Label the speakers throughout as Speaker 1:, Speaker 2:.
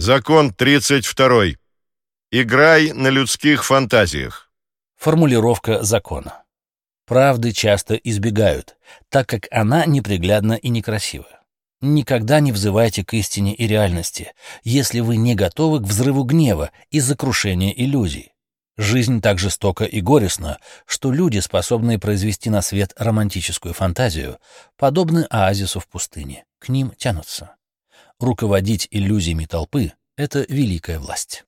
Speaker 1: Закон 32. Играй на людских фантазиях.
Speaker 2: Формулировка закона. Правды часто избегают, так как она неприглядна и некрасива. Никогда не взывайте к истине и реальности, если вы не готовы к взрыву гнева из-за крушения иллюзий. Жизнь так жестока и горестна, что люди, способные произвести на свет романтическую фантазию, подобны оазису в пустыне, к ним тянутся. Руководить иллюзиями толпы — это великая власть.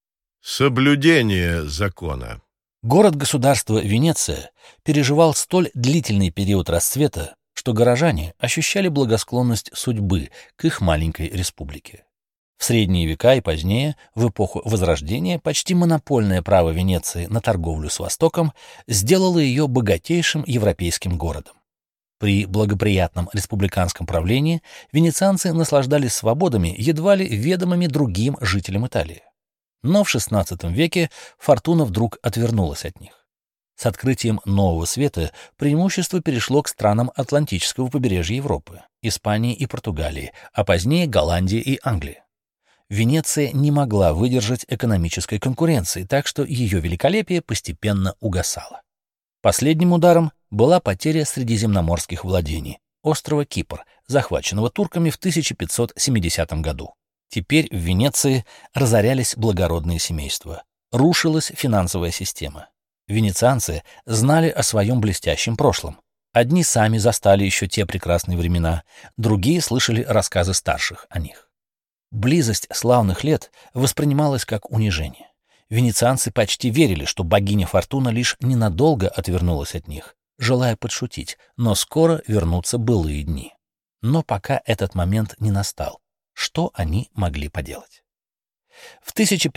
Speaker 1: Соблюдение закона.
Speaker 2: Город-государство Венеция переживал столь длительный период расцвета, что горожане ощущали благосклонность судьбы к их маленькой республике. В средние века и позднее, в эпоху Возрождения, почти монопольное право Венеции на торговлю с Востоком сделало ее богатейшим европейским городом. При благоприятном республиканском правлении венецианцы наслаждались свободами, едва ли ведомыми другим жителям Италии. Но в XVI веке фортуна вдруг отвернулась от них. С открытием Нового Света преимущество перешло к странам Атлантического побережья Европы, Испании и Португалии, а позднее Голландии и Англии. Венеция не могла выдержать экономической конкуренции, так что ее великолепие постепенно угасало. Последним ударом была потеря средиземноморских владений, острова Кипр, захваченного турками в 1570 году. Теперь в Венеции разорялись благородные семейства, рушилась финансовая система. Венецианцы знали о своем блестящем прошлом. Одни сами застали еще те прекрасные времена, другие слышали рассказы старших о них. Близость славных лет воспринималась как унижение. Венецианцы почти верили, что богиня Фортуна лишь ненадолго отвернулась от них, желая подшутить, но скоро вернутся былые дни. Но пока этот момент не настал, что они могли поделать? В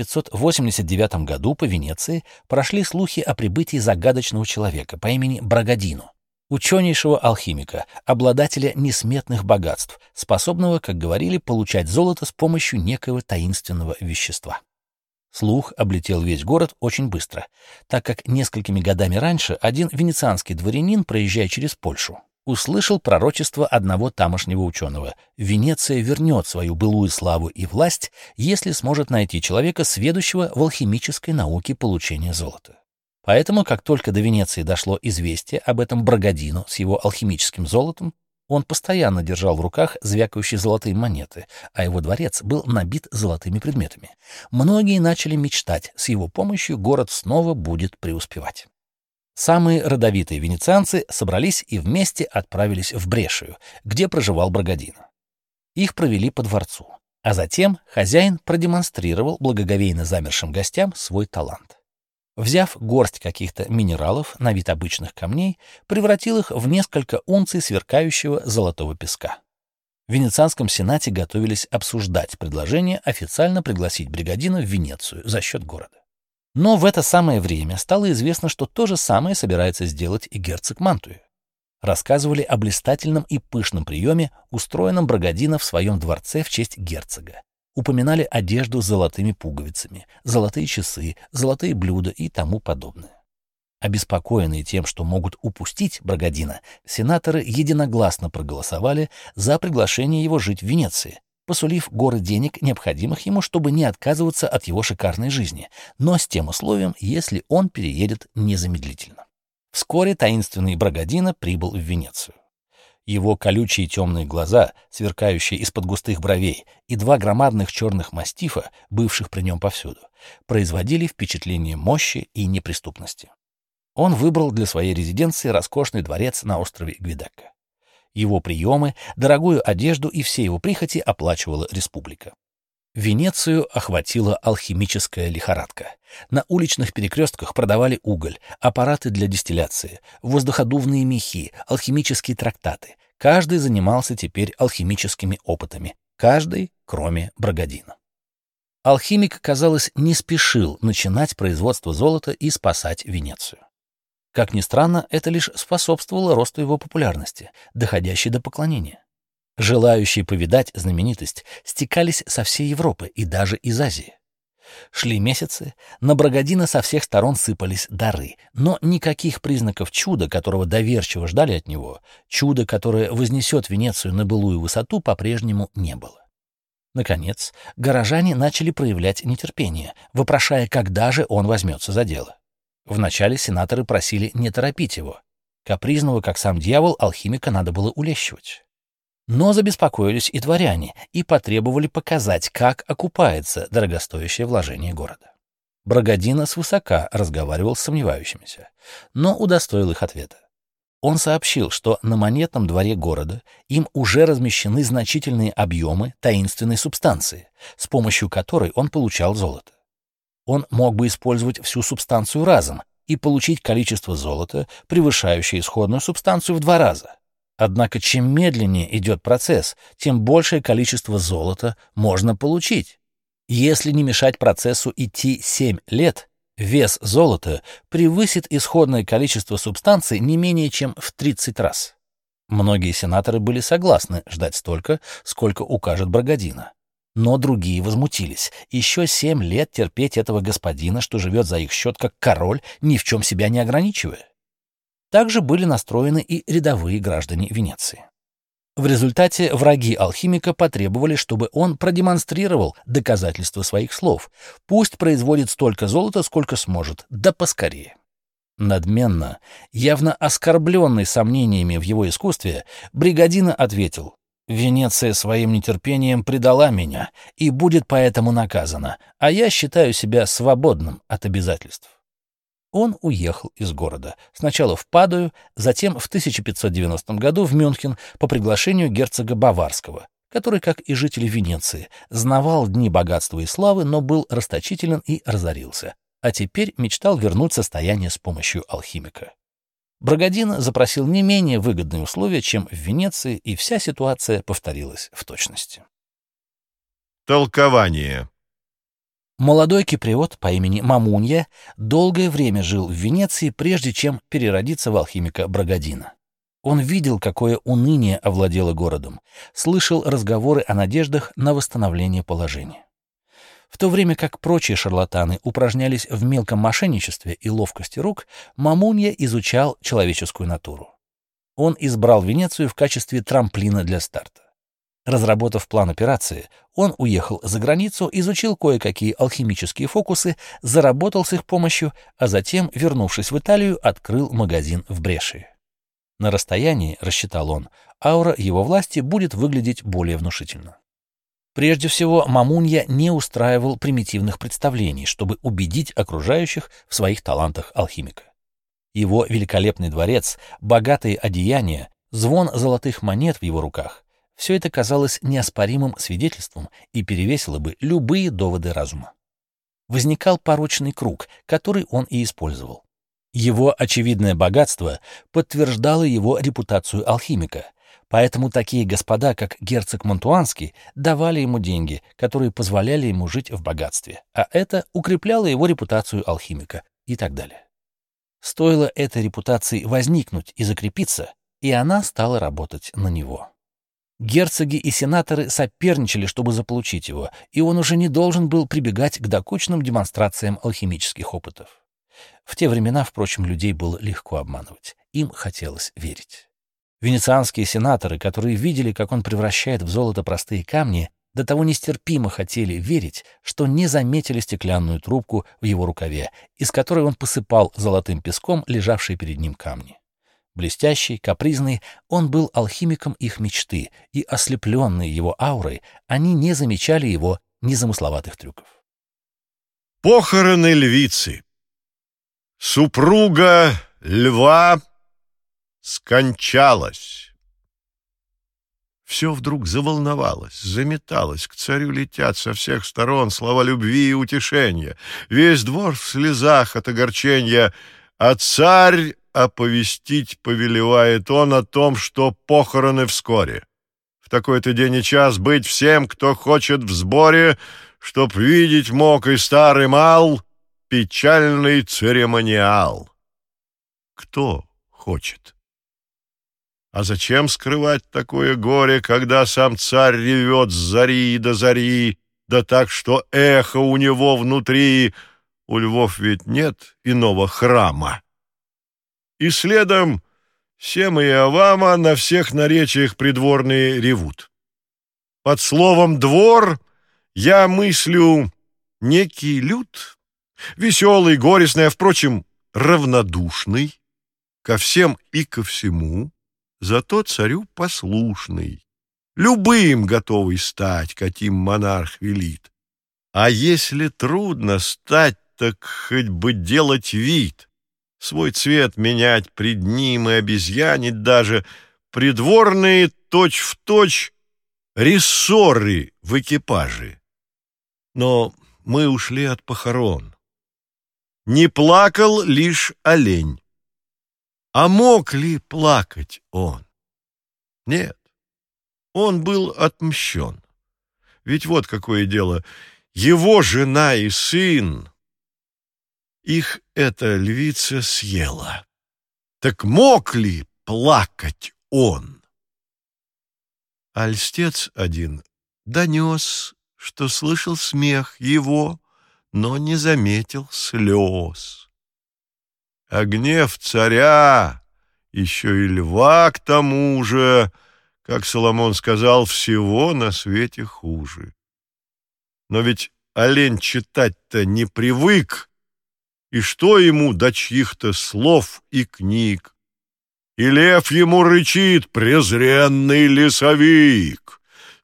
Speaker 2: 1589 году по Венеции прошли слухи о прибытии загадочного человека по имени Брагадино, ученейшего алхимика, обладателя несметных богатств, способного, как говорили, получать золото с помощью некого таинственного вещества. Слух облетел весь город очень быстро, так как несколькими годами раньше один венецианский дворянин, проезжая через Польшу, услышал пророчество одного тамошнего ученого: Венеция вернет свою былую славу и власть, если сможет найти человека, сведущего в алхимической науке получения золота. Поэтому, как только до Венеции дошло известие об этом Брагадино с его алхимическим золотом, он постоянно держал в руках звякающие золотые монеты, а его дворец был набит золотыми предметами. Многие начали мечтать, с его помощью город снова будет преуспевать. Самые родовитые венецианцы собрались и вместе отправились в Брешию, где проживал Брагадино. Их провели по дворцу, а затем хозяин продемонстрировал благоговейно замершим гостям свой талант. Взяв горсть каких-то минералов, на вид обычных камней, превратил их в несколько унций сверкающего золотого песка. В Венецианском сенате готовились обсуждать предложение официально пригласить Брагадино в Венецию за счет города. Но в это самое время стало известно, что то же самое собирается сделать и герцог Мантуи. Рассказывали о блистательном и пышном приеме, устроенном Брагадино в своем дворце в честь герцога. Упоминали одежду с золотыми пуговицами, золотые часы, золотые блюда и тому подобное. Обеспокоенные тем, что могут упустить Брагадино, сенаторы единогласно проголосовали за приглашение его жить в Венеции, посулив горы денег, необходимых ему, чтобы не отказываться от его шикарной жизни, но с тем условием, если он переедет незамедлительно. Вскоре таинственный Брагадино прибыл в Венецию. Его колючие темные глаза, сверкающие из-под густых бровей, и два громадных черных мастифа, бывших при нем повсюду, производили впечатление мощи и неприступности. Он выбрал для своей резиденции роскошный дворец на острове Гвидекка. Его приемы, дорогую одежду и все его прихоти оплачивала республика. Венецию охватила алхимическая лихорадка. На уличных перекрестках продавали уголь, аппараты для дистилляции, воздуходувные мехи, алхимические трактаты. Каждый занимался теперь алхимическими опытами, каждый, кроме Брагадино. Алхимик, казалось, не спешил начинать производство золота и спасать Венецию. Как ни странно, это лишь способствовало росту его популярности, доходящей до поклонения. Желающие повидать знаменитость стекались со всей Европы и даже из Азии. Шли месяцы, на Брагадино со всех сторон сыпались дары, но никаких признаков чуда, которого доверчиво ждали от него, чуда, которое вознесет Венецию на былую высоту, по-прежнему не было. Наконец, горожане начали проявлять нетерпение, вопрошая, когда же он возьмется за дело. Вначале сенаторы просили не торопить его. Капризного, как сам дьявол, алхимика надо было улещивать. Но забеспокоились и дворяне, и потребовали показать, как окупается дорогостоящее вложение города. Брагодино свысока разговаривал с сомневающимися, но удостоил их ответа. Он сообщил, что на монетном дворе города им уже размещены значительные объемы таинственной субстанции, с помощью которой он получал золото. Он мог бы использовать всю субстанцию разом и получить количество золота, превышающее исходную субстанцию в 2 раза. Однако чем медленнее идет процесс, тем большее количество золота можно получить. Если не мешать процессу идти 7 лет, вес золота превысит исходное количество субстанции не менее чем в 30 раз. Многие сенаторы были согласны ждать столько, сколько укажет Брагодино. Но другие возмутились. Еще 7 лет терпеть этого господина, что живет за их счет как король, ни в чем себя не ограничивая. Также были настроены и рядовые граждане Венеции. В результате враги алхимика потребовали, чтобы он продемонстрировал доказательства своих слов. Пусть производит столько золота, сколько сможет, да поскорее. Надменно, явно оскорбленный сомнениями в его искусстве, Бригадино ответил: «Венеция своим нетерпением предала меня и будет поэтому наказана, а я считаю себя свободным от обязательств». Он уехал из города, сначала в Падую, затем в 1590 году в Мюнхен по приглашению герцога Баварского, который, как и жители Венеции, знавал дни богатства и славы, но был расточителен и разорился, а теперь мечтал вернуть состояние с помощью алхимика. Брагодино запросил не менее выгодные условия, чем в Венеции, и вся ситуация повторилась в точности.
Speaker 1: Толкование.
Speaker 2: Молодой киприот по имени Мамунья долгое время жил в Венеции, прежде чем переродиться в алхимика Брагодино. Он видел, какое уныние овладело городом, слышал разговоры о надеждах на восстановление положения. В то время как прочие шарлатаны упражнялись в мелком мошенничестве и ловкости рук, Мамунья изучал человеческую натуру. Он избрал Венецию в качестве трамплина для старта. Разработав план операции, он уехал за границу, изучил кое-какие алхимические фокусы, заработал с их помощью, а затем, вернувшись в Италию, открыл магазин в Брешии. На расстоянии, рассчитал он, аура его власти будет выглядеть более внушительно. Прежде всего, Мамунья не устраивал примитивных представлений, чтобы убедить окружающих в своих талантах алхимика. Его великолепный дворец, богатые одеяния, звон золотых монет в его руках — все это казалось неоспоримым свидетельством и перевесило бы любые доводы разума. Возникал порочный круг, который он и использовал. Его очевидное богатство подтверждало его репутацию алхимика, поэтому такие господа, как герцог Монтуанский, давали ему деньги, которые позволяли ему жить в богатстве, а это укрепляло его репутацию алхимика и так далее. Стоило этой репутации возникнуть и закрепиться, и она стала работать на него. Герцоги и сенаторы соперничали, чтобы заполучить его, и он уже не должен был прибегать к докучным демонстрациям алхимических опытов. В те времена, впрочем, людей было легко обманывать. Им хотелось верить. Венецианские сенаторы, которые видели, как он превращает в золото простые камни, до того нестерпимо хотели верить, что не заметили стеклянную трубку в его рукаве, из которой он посыпал золотым песком лежавшие перед ним камни. Блестящий, капризный, он был алхимиком их мечты, и, ослепленные его аурой, они не замечали его незамысловатых трюков.
Speaker 1: Похороны львицы. Супруга льва скончалась. Все вдруг заволновалось, заметалось, к царю летят со всех сторон слова любви и утешения. Весь двор в слезах от огорчения, а царь оповестить повелевает он о том, что похороны вскоре. В такой-то день и час быть всем, кто хочет в сборе, чтоб видеть мог и старый мал печальный церемониал. Кто хочет? А зачем скрывать такое горе, когда сам царь ревет с зари до зари, да так, что эхо у него внутри? У львов ведь нет иного храма. И следом Сема и Авама на всех наречиях придворные ревут. Под словом «двор» я мыслю некий люд, веселый, горестный, а, впрочем, равнодушный, ко всем и ко всему, зато царю послушный, любым готовый стать, каким монарх велит. А если трудно стать, так хоть бы делать вид, свой цвет менять пред ним и обезьянить даже, придворные точь-в-точь рессоры в экипаже. Но мы ушли от похорон. Не плакал лишь олень. А мог ли плакать он? Нет, он был отмщен. Ведь вот какое дело, его жена и сын, их эта львица съела. Так мог ли плакать он? А льстец один донес, что слышал смех его, но не заметил слез. А гнев царя, еще и льва к тому же, как Соломон сказал, всего на свете хуже. Но ведь олень читать-то не привык, и что ему до чьих-то слов и книг? И лев ему рычит: презренный лесовик,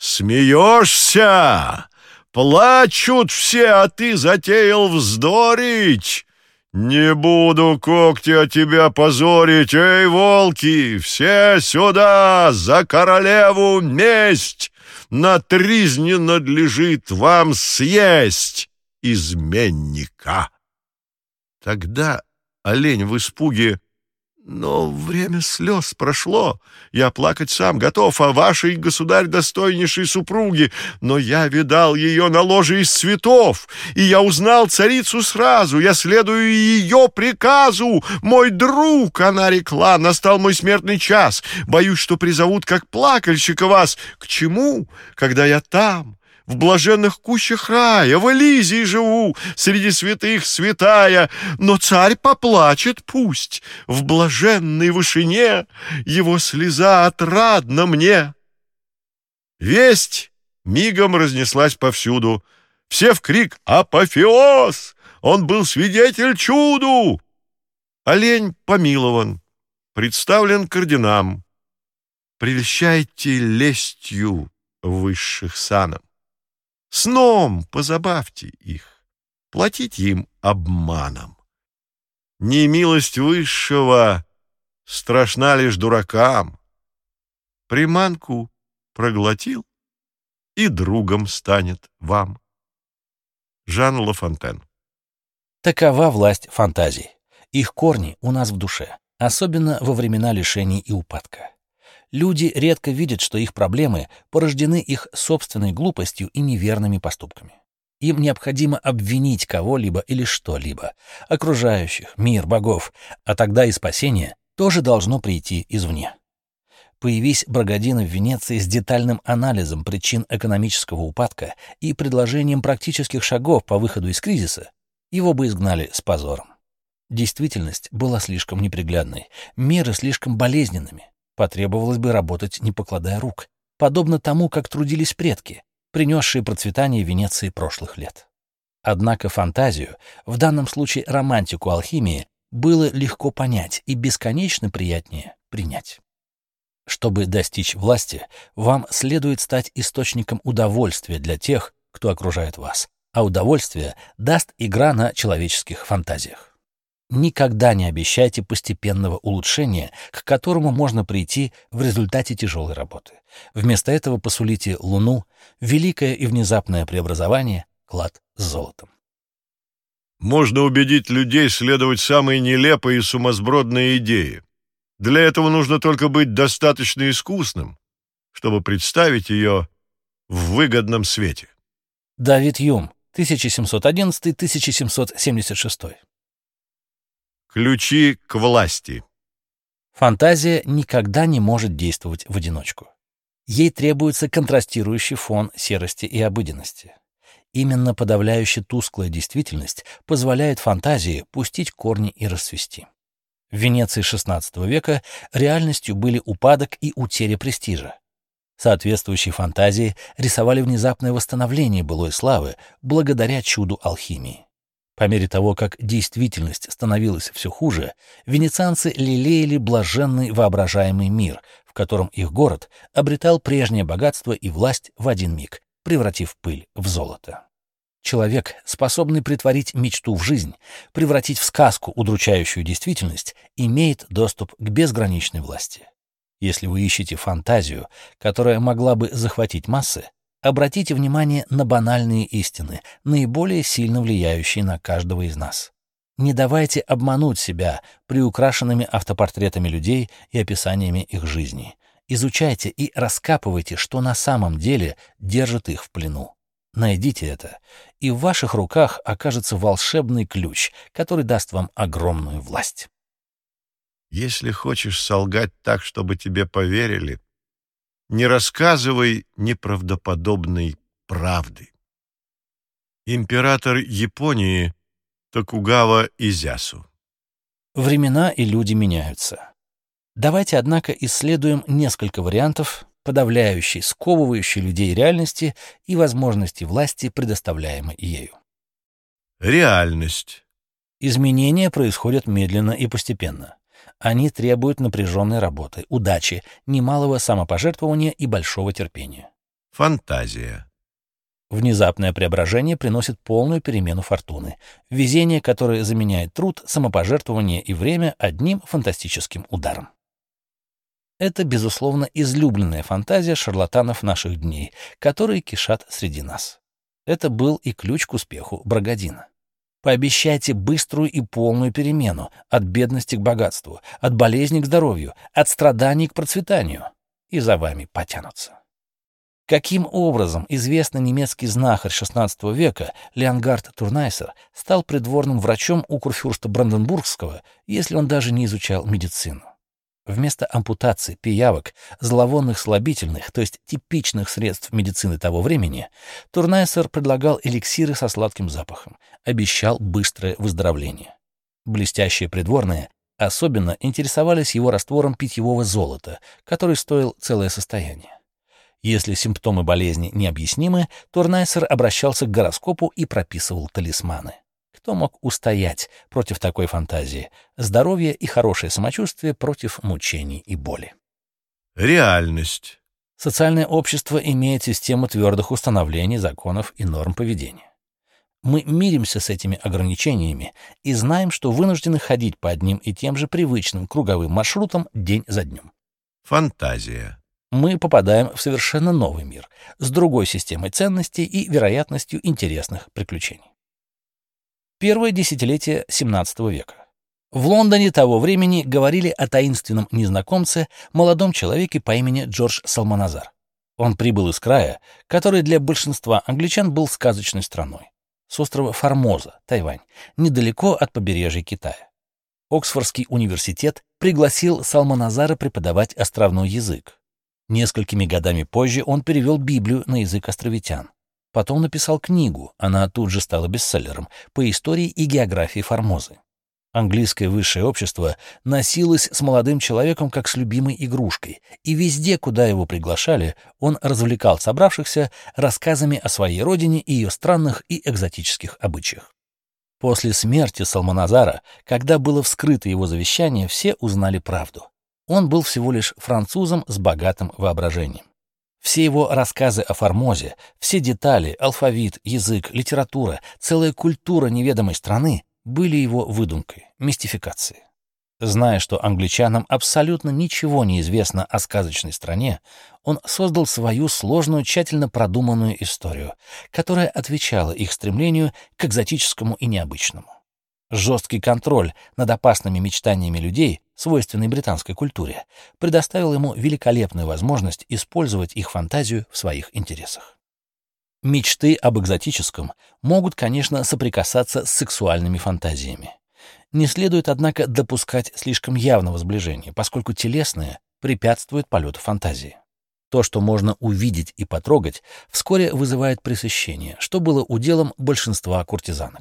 Speaker 1: смеешься? Плачут все, а ты затеял вздорить. Не буду когти от тебя позорить. Эй, волки, все сюда, за королеву месть! На тризне надлежит вам съесть изменника. Тогда олень в испуге: но время слез прошло, я плакать сам готов о вашей, государь, достойнейшей супруге, но я видал ее на ложе из цветов, и я узнал царицу сразу, я следую ее приказу, мой друг, она рекла, настал мой смертный час, боюсь, что призовут как плакальщика вас. К чему, когда я там, в блаженных кущах рая, в Элизии живу, среди святых святая, но царь поплачет пусть, в блаженной вышине его слеза отрадна мне. Весть мигом разнеслась повсюду, все в крик «Апофеоз! Он был свидетель чуду!» Олень помилован, представлен к орденам. Прельщайте лестью высших санам. Сном позабавьте их, платить им обманом. Немилость высшего страшна лишь дуракам. Приманку проглотил, и другом станет вам. Жан Ла Фонтен.
Speaker 2: Такова власть фантазий. Их корни у нас в душе, особенно во времена лишений и упадка. Люди редко видят, что их проблемы порождены их собственной глупостью и неверными поступками. Им необходимо обвинить кого-либо или что-либо, окружающих, мир, богов, а тогда и спасение тоже должно прийти извне. Появись Брагодино в Венеции с детальным анализом причин экономического упадка и предложением практических шагов по выходу из кризиса, его бы изгнали с позором. Действительность была слишком неприглядной, меры слишком болезненными. Потребовалось бы работать, не покладая рук, подобно тому, как трудились предки, принесшие процветание Венеции прошлых лет. Однако фантазию, в данном случае романтику алхимии, было легко понять и бесконечно приятнее принять. Чтобы достичь власти, вам следует стать источником удовольствия для тех, кто окружает вас, а удовольствие даст игра на человеческих фантазиях. Никогда не обещайте постепенного улучшения, к которому можно прийти в результате тяжелой работы. Вместо этого посулите Луну, великое и внезапное преобразование, клад с золотом.
Speaker 1: Можно убедить людей следовать самой нелепой и сумасбродной идее. Для этого нужно только быть достаточно искусным, чтобы представить ее в выгодном свете.
Speaker 2: Давид Юм, 1711-1776.
Speaker 1: Ключи к власти.
Speaker 2: Фантазия никогда не может действовать в одиночку. Ей требуется контрастирующий фон серости и обыденности. Именно подавляющая тусклая действительность позволяет фантазии пустить корни и расцвести. В Венеции XVI века реальностью были упадок и утеря престижа. Соответствующие фантазии рисовали внезапное восстановление былой славы благодаря чуду алхимии. По мере того, как действительность становилась все хуже, венецианцы лелеяли блаженный воображаемый мир, в котором их город обретал прежнее богатство и власть в один миг, превратив пыль в золото. Человек, способный претворить мечту в жизнь, превратить в сказку удручающую действительность, имеет доступ к безграничной власти. Если вы ищете фантазию, которая могла бы захватить массы, обратите внимание на банальные истины, наиболее сильно влияющие на каждого из нас. Не давайте обмануть себя приукрашенными автопортретами людей и описаниями их жизни. Изучайте и раскапывайте, что на самом деле держит их в плену. Найдите это, и в ваших руках окажется волшебный ключ, который даст вам огромную власть.
Speaker 1: Если хочешь солгать так, чтобы тебе поверили, не рассказывай неправдоподобной правды. Император Японии Токугава Иясу.
Speaker 2: Времена и люди меняются. Давайте, однако, исследуем несколько вариантов подавляющей, сковывающей людей реальности и возможности власти, предоставляемой ею.
Speaker 1: Реальность.
Speaker 2: Изменения происходят медленно и постепенно. Они требуют напряженной работы, удачи, немалого самопожертвования и большого терпения.
Speaker 1: Фантазия.
Speaker 2: Внезапное преображение приносит полную перемену фортуны, везение, которое заменяет труд, самопожертвование и время одним фантастическим ударом. Это, безусловно, излюбленная фантазия шарлатанов наших дней, которые кишат среди нас. Это был и ключ к успеху Брагадина. Пообещайте быструю и полную перемену от бедности к богатству, от болезни к здоровью, от страданий к процветанию, и за вами потянутся. Каким образом известный немецкий знахарь XVI века Леонгард Турнайсер стал придворным врачом у курфюрста Бранденбургского, если он даже не изучал медицину? Вместо ампутаций, пиявок, зловонных слабительных, то есть типичных средств медицины того времени, Турнайсер предлагал эликсиры со сладким запахом, обещал быстрое выздоровление. Блестящие придворные особенно интересовались его раствором питьевого золота, который стоил целое состояние. Если симптомы болезни необъяснимы, Турнайсер обращался к гороскопу и прописывал талисманы. Кто мог устоять против такой фантазии? Здоровье и хорошее самочувствие против мучений и боли.
Speaker 1: Реальность.
Speaker 2: Социальное общество имеет систему твердых установлений, законов и норм поведения. Мы миримся с этими ограничениями и знаем, что вынуждены ходить по одним и тем же привычным круговым маршрутам день за днем.
Speaker 1: Фантазия.
Speaker 2: Мы попадаем в совершенно новый мир, с другой системой ценностей и вероятностью интересных приключений. Первое десятилетие XVII века. В Лондоне того времени говорили о таинственном незнакомце, молодом человеке по имени Джордж Салманазар. Он прибыл из края, который для большинства англичан был сказочной страной. С острова Формоза, Тайвань, недалеко от побережья Китая. Оксфордский университет пригласил Салманазара преподавать островной язык. Несколькими годами позже он перевел Библию на язык островитян. Потом написал книгу, она тут же стала бестселлером, по истории и географии Формозы. Английское высшее общество носилось с молодым человеком как с любимой игрушкой, и везде, куда его приглашали, он развлекал собравшихся рассказами о своей родине и ее странных и экзотических обычаях. После смерти Салманазара, когда было вскрыто его завещание, все узнали правду. Он был всего лишь французом с богатым воображением. Все его рассказы о Формозе, все детали, алфавит, язык, литература, целая культура неведомой страны были его выдумкой, мистификацией. Зная, что англичанам абсолютно ничего не известно о сказочной стране, он создал свою сложную, тщательно продуманную историю, которая отвечала их стремлению к экзотическому и необычному. Жесткий контроль над опасными мечтаниями людей, свойственный британской культуре, предоставил ему великолепную возможность использовать их фантазию в своих интересах. Мечты об экзотическом могут, конечно, соприкасаться с сексуальными фантазиями. Не следует, однако, допускать слишком явного сближения, поскольку телесное препятствует полету фантазии. То, что можно увидеть и потрогать, вскоре вызывает пресыщение, что было уделом большинства куртизанок.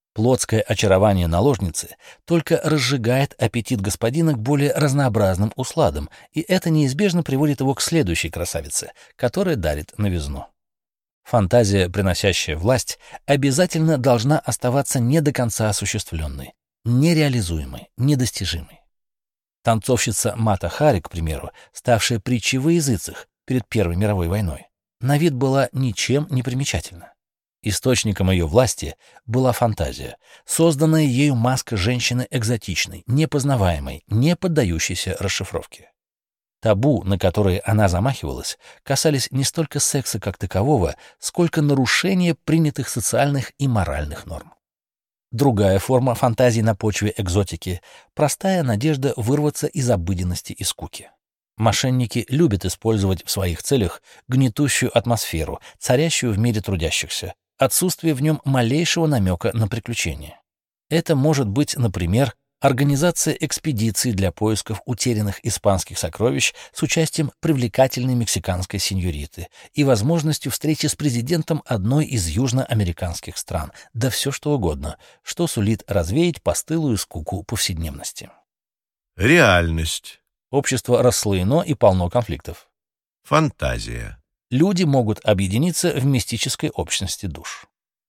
Speaker 2: Плотское очарование наложницы только разжигает аппетит господина к более разнообразным усладам, и это неизбежно приводит его к следующей красавице, которая дарит новизну. Фантазия, приносящая власть, обязательно должна оставаться не до конца осуществленной, нереализуемой, недостижимой. Танцовщица Мата Хари, к примеру, ставшая притчей во языцах перед Первой мировой войной, на вид была ничем не примечательна. Источником ее власти была фантазия, созданная ею маска женщины экзотичной, непознаваемой, не поддающейся расшифровке. Табу, на которые она замахивалась, касались не столько секса как такового, сколько нарушения принятых социальных и моральных норм. Другая форма фантазии на почве экзотики — простая надежда вырваться из обыденности и скуки. Мошенники любят использовать в своих целях гнетущую атмосферу, царящую в мире трудящихся, отсутствие в нем малейшего намека на приключения. Это может быть, например, организация экспедиций для поисков утерянных испанских сокровищ с участием привлекательной мексиканской сеньориты и возможностью встречи с президентом одной из южноамериканских стран, да все что угодно, что сулит развеять постылую скуку повседневности.
Speaker 1: Реальность.
Speaker 2: Общество расслоено и полно конфликтов.
Speaker 1: Фантазия.
Speaker 2: Люди могут объединиться в мистической общности душ.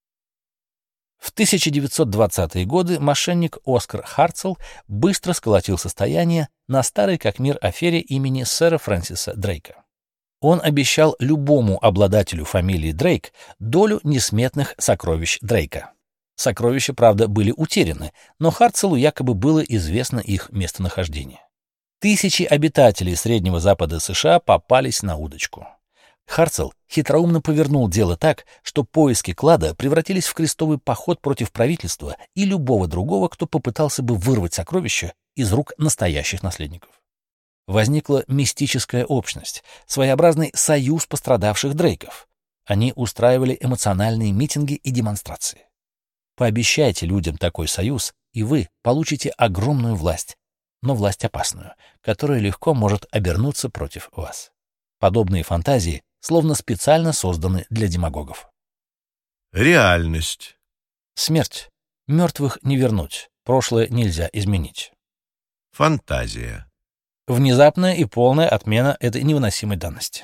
Speaker 2: В 1920-е годы мошенник Оскар Харцелл быстро сколотил состояние на старой как мир афере имени сэра Фрэнсиса Дрейка. Он обещал любому обладателю фамилии Дрейк долю несметных сокровищ Дрейка. Сокровища, правда, были утеряны, но Харцеллу якобы было известно их местонахождение. Тысячи обитателей Среднего Запада США попались на удочку. Харцелл хитроумно повернул дело так, что поиски клада превратились в крестовый поход против правительства и любого другого, кто попытался бы вырвать сокровища из рук настоящих наследников. Возникла мистическая общность, своеобразный союз пострадавших Дрейков. Они устраивали эмоциональные митинги и демонстрации. Пообещайте людям такой союз, и вы получите огромную власть, но власть опасную, которая легко может обернуться против вас. Подобные фантазии словно специально созданы для демагогов.
Speaker 1: Реальность.
Speaker 2: Смерть. Мертвых не вернуть, прошлое нельзя изменить.
Speaker 1: Фантазия.
Speaker 2: Внезапная и полная отмена этой невыносимой данности.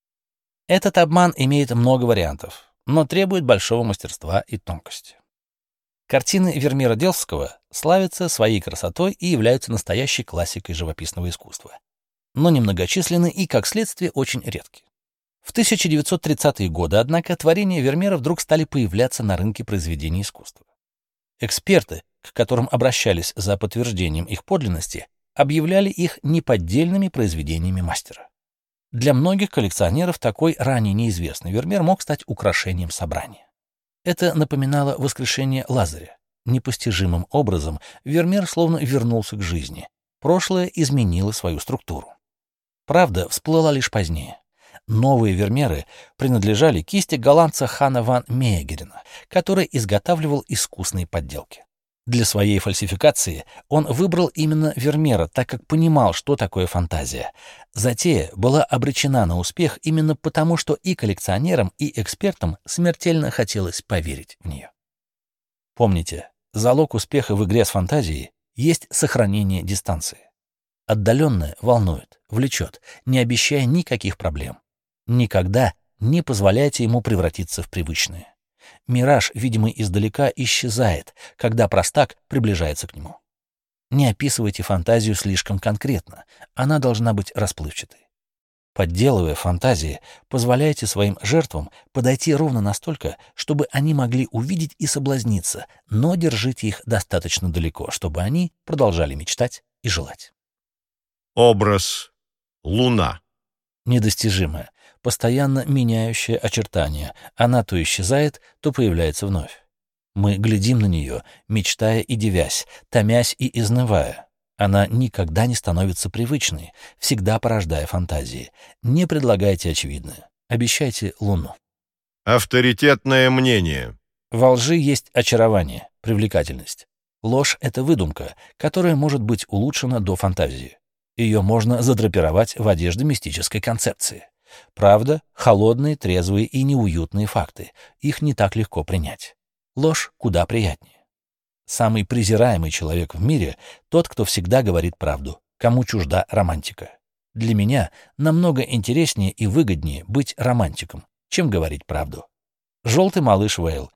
Speaker 2: Этот обман имеет много вариантов, но требует большого мастерства и тонкости. Картины Вермеера Делфского славятся своей красотой и являются настоящей классикой живописного искусства, но немногочисленны и, как следствие, очень редки. В 1930-е годы, однако, творения Вермеера вдруг стали появляться на рынке произведений искусства. Эксперты, к которым обращались за подтверждением их подлинности, объявляли их неподдельными произведениями мастера. Для многих коллекционеров такой ранее неизвестный Вермеер мог стать украшением собрания. Это напоминало воскрешение Лазаря. Непостижимым образом Вермеер словно вернулся к жизни. Прошлое изменило свою структуру. Правда всплыла лишь позднее. Новые Вермееры принадлежали кисти голландца Хана ван Меегерена, который изготавливал искусные подделки. Для своей фальсификации он выбрал именно Вермеера, так как понимал, что такое фантазия. Затея была обречена на успех именно потому, что и коллекционерам, и экспертам смертельно хотелось поверить в нее. Помните, залог успеха в игре с фантазией есть сохранение дистанции. Отдаленное волнует, влечет, не обещая никаких проблем. Никогда не позволяйте ему превратиться в привычное. Мираж, видимый издалека, исчезает, когда простак приближается к нему. Не описывайте фантазию слишком конкретно, она должна быть расплывчатой. Подделывая фантазии, позволяйте своим жертвам подойти ровно настолько, чтобы они могли увидеть и соблазниться, но держите их достаточно далеко, чтобы они продолжали мечтать и желать.
Speaker 1: Образ. Луна.
Speaker 2: Недостижимая, постоянно меняющая очертания, она то исчезает, то появляется вновь. Мы глядим на нее, мечтая и дивясь, томясь и изнывая. Она никогда не становится привычной, всегда порождая фантазии. Не предлагайте очевидное, обещайте луну.
Speaker 1: Авторитетное мнение.
Speaker 2: Во лжи есть очарование, привлекательность. Ложь — это выдумка, которая может быть улучшена до фантазии. Ее можно задрапировать в одежды мистической концепции. Правда — холодные, трезвые и неуютные факты. Их не так легко принять. Ложь куда приятнее. Самый презираемый человек в мире — тот, кто всегда говорит правду, кому чужда романтика. Для меня намного интереснее и выгоднее быть романтиком, чем говорить правду. «Желтый малыш Вейл»,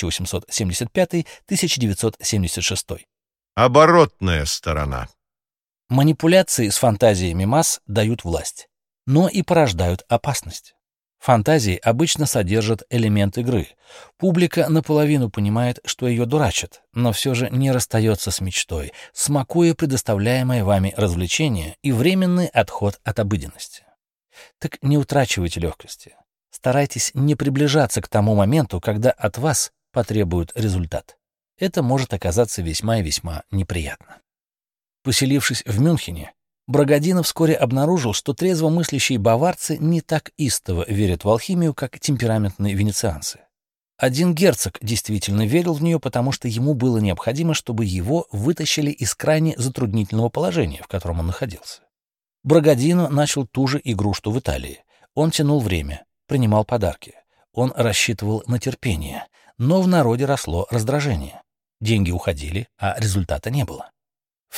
Speaker 2: 1875-1976.
Speaker 1: Оборотная сторона.
Speaker 2: Манипуляции с фантазиями масс дают власть, но и порождают опасность. Фантазии обычно содержат элемент игры. Публика наполовину понимает, что ее дурачат, но все же не расстается с мечтой, смакуя предоставляемое вами развлечение и временный отход от обыденности. Так не утрачивайте легкости. Старайтесь не приближаться к тому моменту, когда от вас потребуют результат. Это может оказаться весьма и весьма неприятно. Поселившись в Мюнхене, Брагадино вскоре обнаружил, что трезвомыслящие баварцы не так истово верят в алхимию, как темпераментные венецианцы. Один герцог действительно верил в нее, потому что ему было необходимо, чтобы его вытащили из крайне затруднительного положения, в котором он находился. Брагадино начал ту же игру, что в Италии. Он тянул время, принимал подарки. Он рассчитывал на терпение, но в народе росло раздражение. Деньги уходили, а результата не было. В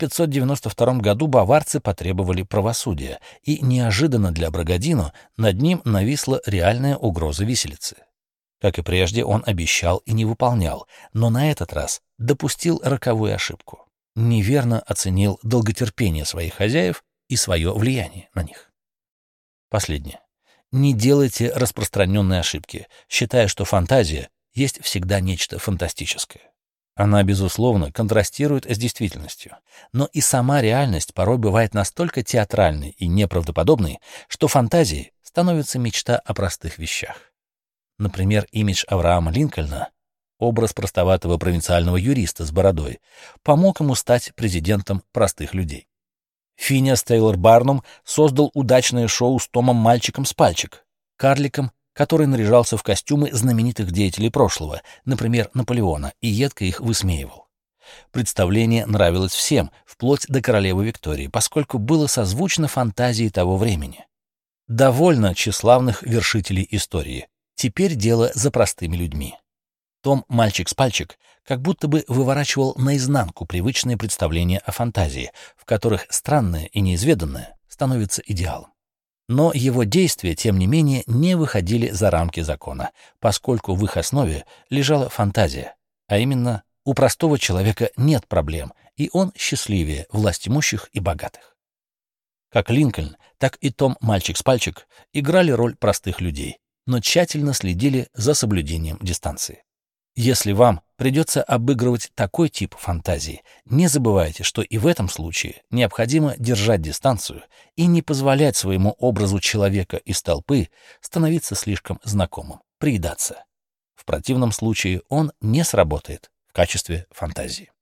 Speaker 2: 1592 году баварцы потребовали правосудия, и неожиданно для Брагадино над ним нависла реальная угроза виселицы. Как и прежде, он обещал и не выполнял, но на этот раз допустил роковую ошибку. Неверно оценил долготерпение своих хозяев и свое влияние на них. Последнее. Не делайте распространенные ошибки, считая, что фантазия есть всегда нечто фантастическое. Она, безусловно, контрастирует с действительностью, но и сама реальность порой бывает настолько театральной и неправдоподобной, что фантазией становится мечта о простых вещах. Например, имидж Авраама Линкольна, образ простоватого провинциального юриста с бородой, помог ему стать президентом простых людей. Финиас Тейлор Барнум создал удачное шоу с Томом Мальчиком с пальчик, карликом, который наряжался в костюмы знаменитых деятелей прошлого, например, Наполеона, и едко их высмеивал. Представление нравилось всем, вплоть до королевы Виктории, поскольку было созвучно фантазии того времени. Довольно тщеславных вершителей истории. Теперь дело за простыми людьми. Том «Мальчик с пальчик» как будто бы выворачивал наизнанку привычные представления о фантазии, в которых странное и неизведанное становится идеалом. Но его действия, тем не менее, не выходили за рамки закона, поскольку в их основе лежала фантазия, а именно у простого человека нет проблем, и он счастливее властимущих и богатых. Как Линкольн, так и Том «Мальчик с пальчик» играли роль простых людей, но тщательно следили за соблюдением дистанции. Если вам придется обыгрывать такой тип фантазии, не забывайте, что и в этом случае необходимо держать дистанцию и не позволять своему образу человека из толпы становиться слишком знакомым, приедаться. В противном случае он не сработает в качестве фантазии.